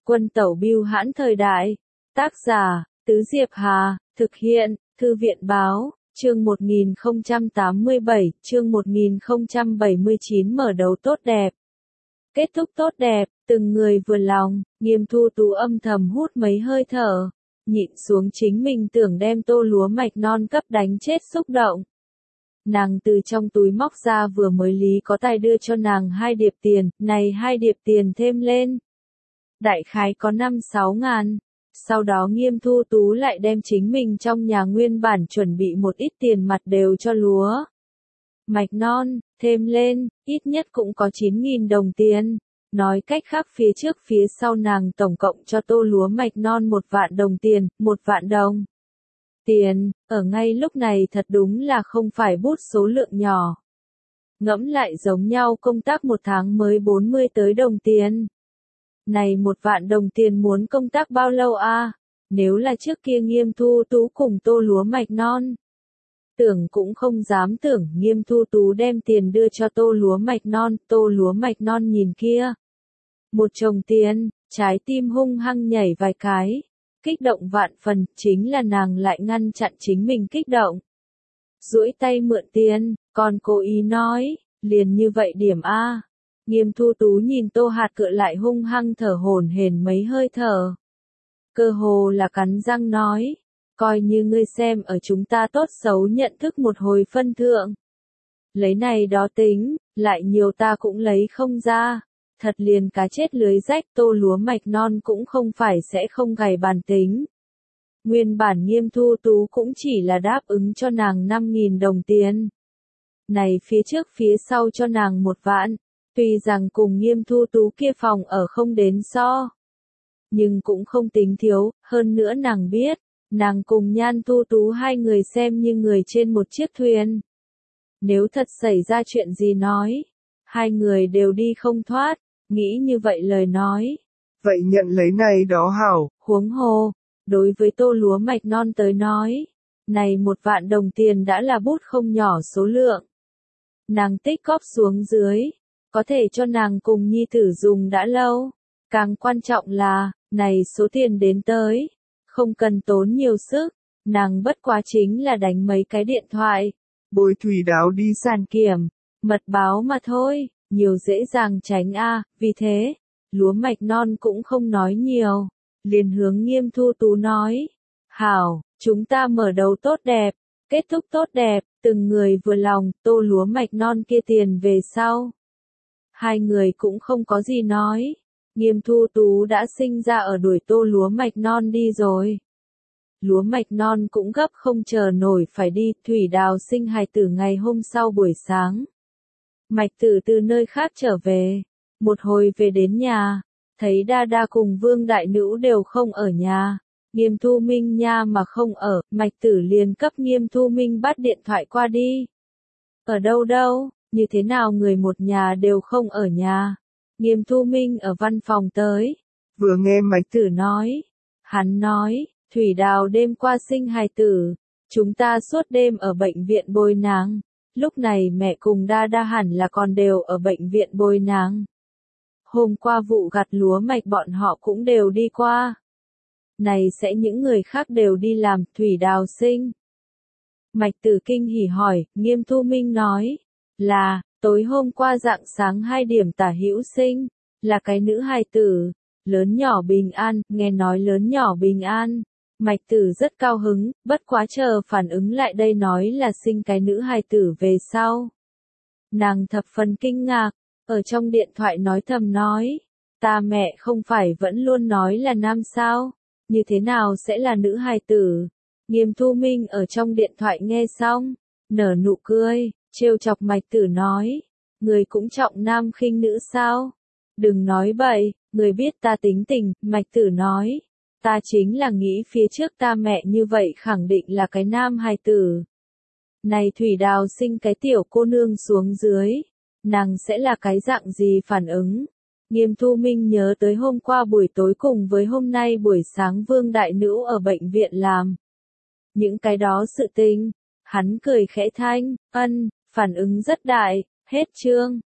Quân tẩu bưu hãn thời đại. Tác giả, Tứ Diệp Hà, thực hiện, Thư viện báo, chương 1077, mở đầu tốt đẹp. Kết thúc tốt đẹp, từng người vừa lòng, Nghiêm Thu Tú âm thầm hút mấy hơi thở, nhịn xuống chính mình tưởng đem tô lúa mạch non cấp đánh chết xúc động. Nàng từ trong túi móc ra vừa mới lý có tài đưa cho nàng 2 điệp tiền, này 2 điệp tiền thêm lên. Đại khái có 5-6 ngàn. Sau đó Nghiêm Thu Tú lại đem chính mình trong nhà nguyên bản chuẩn bị một ít tiền mặt đều cho lúa mạch non, thêm lên, ít nhất cũng có 9.000 đồng tiền. Nói cách khác phía trước phía sau nàng tổng cộng cho tô lúa mạch non 1 vạn đồng tiền, 1 vạn đồng. Tiền, ở ngay lúc này thật đúng là không phải bút số lượng nhỏ. Ngẫm lại giống nhau công tác 1 tháng mới 40 tới đồng tiền. Này 1 vạn đồng tiền muốn công tác bao lâu a? Nếu là trước kia Nghiêm Thu Tú cùng tô lúa mạch non. Tưởng cũng không dám tưởng Nghiêm Thu Tú đem tiền đưa cho tô lúa mạch non nhìn kia. Một chồng tiền, trái tim hung hăng nhảy vài cái. Kích động vạn phần, chính là nàng lại ngăn chặn chính mình kích động. Duỗi tay mượn tiền, còn cố ý nói, liền như vậy điểm a. Nghiêm Thu Tú nhìn Tô Hạt Cựa lại hung hăng thở hổn hển mấy hơi thở. Cơ hồ là cắn răng nói, coi như ngươi xem ở chúng ta tốt xấu nhận thức một hồi phân thượng. Lấy này đó tính, lại nhiều ta cũng lấy không ra. Thật liền cá chết lưới rách, tô lúa mạch non cũng không phải sẽ không gầy bàn tính. Nguyên bản Nghiêm Thu Tú cũng chỉ là đáp ứng cho nàng 5.000 đồng tiền. Này phía trước phía sau cho nàng 1 vạn, tuy rằng cùng Nghiêm Thu Tú kia phòng ở không đến so. Nhưng cũng không tính thiếu, hơn nữa nàng biết, nàng cùng Nhan Thu Tú 2 người xem như người trên một chiếc thuyền. Nếu thật xảy ra chuyện gì nói, 2 người đều đi không thoát. Nghĩ như vậy lời nói. Vậy nhận lấy này đó hảo. Huống hồ, đối với tô lúa mạch non tới nói, này 1 vạn đồng tiền đã là bút không nhỏ số lượng. Nàng tích cóp xuống dưới, có thể cho nàng cùng nhi tử dùng đã lâu. Càng quan trọng là, này số tiền đến tới, không cần tốn nhiều sức, nàng bất quá chính là đánh mấy cái điện thoại. Bồi thủy đáo đi sản kiểm, mật báo mà thôi. Nhiều dễ dàng tránh vì thế, lúa mạch non cũng không nói nhiều, liền hướng Nghiêm Thu Tú nói, hảo, chúng ta mở đầu tốt đẹp, kết thúc tốt đẹp, từng người vừa lòng, tô lúa mạch non kia tiền về sau. 2 người cũng không có gì nói, Nghiêm Thu Tú đã sinh ra ở đuổi tô lúa mạch non đi rồi. Lúa mạch non cũng gấp không chờ nổi phải đi, Thủy Đào sinh hài tử ngày hôm sau buổi sáng. Mạch Tử từ nơi khác trở về, một hồi về đến nhà, thấy Đa Đa cùng Vương Đại Nữ đều không ở nhà, Nghiêm Thu Minh nha mà không ở, Mạch Tử liền cấp Nghiêm Thu Minh bắt điện thoại qua đi. Ở đâu đâu, như thế nào người một nhà đều không ở nhà? Nghiêm Thu Minh ở văn phòng tới, vừa nghe Mạch Tử nói, hắn nói, Thủy Đào đêm qua sinh hài tử, chúng ta suốt đêm ở bệnh viện bồi nàng. Lúc này mẹ cùng Đa Đa hẳn là còn đều ở bệnh viện bồi nàng. Hôm qua vụ gặt lúa mạch bọn họ cũng đều đi qua. Này sẽ những người khác đều đi làm, Thủy Đào sinh. Mạch Tử kinh hỉ hỏi, Nghiêm Thu Minh nói, là, tối hôm qua rạng sáng 2 điểm tả hữu sinh, là cái nữ hài tử, lớn nhỏ bình an, nghe nói lớn nhỏ bình an. Mạch Tử rất cao hứng, bất quá chờ phản ứng lại đây nói là sinh cái nữ hài tử về sau. Nàng thập phần kinh ngạc, ở trong điện thoại nói thầm nói, ta mẹ không phải vẫn luôn nói là nam sao, như thế nào sẽ là nữ hài tử. Nghiêm Thu Minh ở trong điện thoại nghe xong, nở nụ cười, trêu chọc Mạch Tử nói, người cũng trọng nam khinh nữ sao? Đừng nói bậy, người biết ta tính tình, Mạch Tử nói. Ta chính là nghĩ phía trước ta mẹ như vậy khẳng định là cái nam hài tử. Này Thủy Đào sinh cái tiểu cô nương xuống dưới, nàng sẽ là cái dạng gì phản ứng? Nghiêm Thu Minh nhớ tới hôm qua buổi tối cùng với hôm nay buổi sáng Vương Đại Nữ ở bệnh viện làm. Những cái đó sự tình, hắn cười khẽ thanh, phản ứng rất đại, hết chương.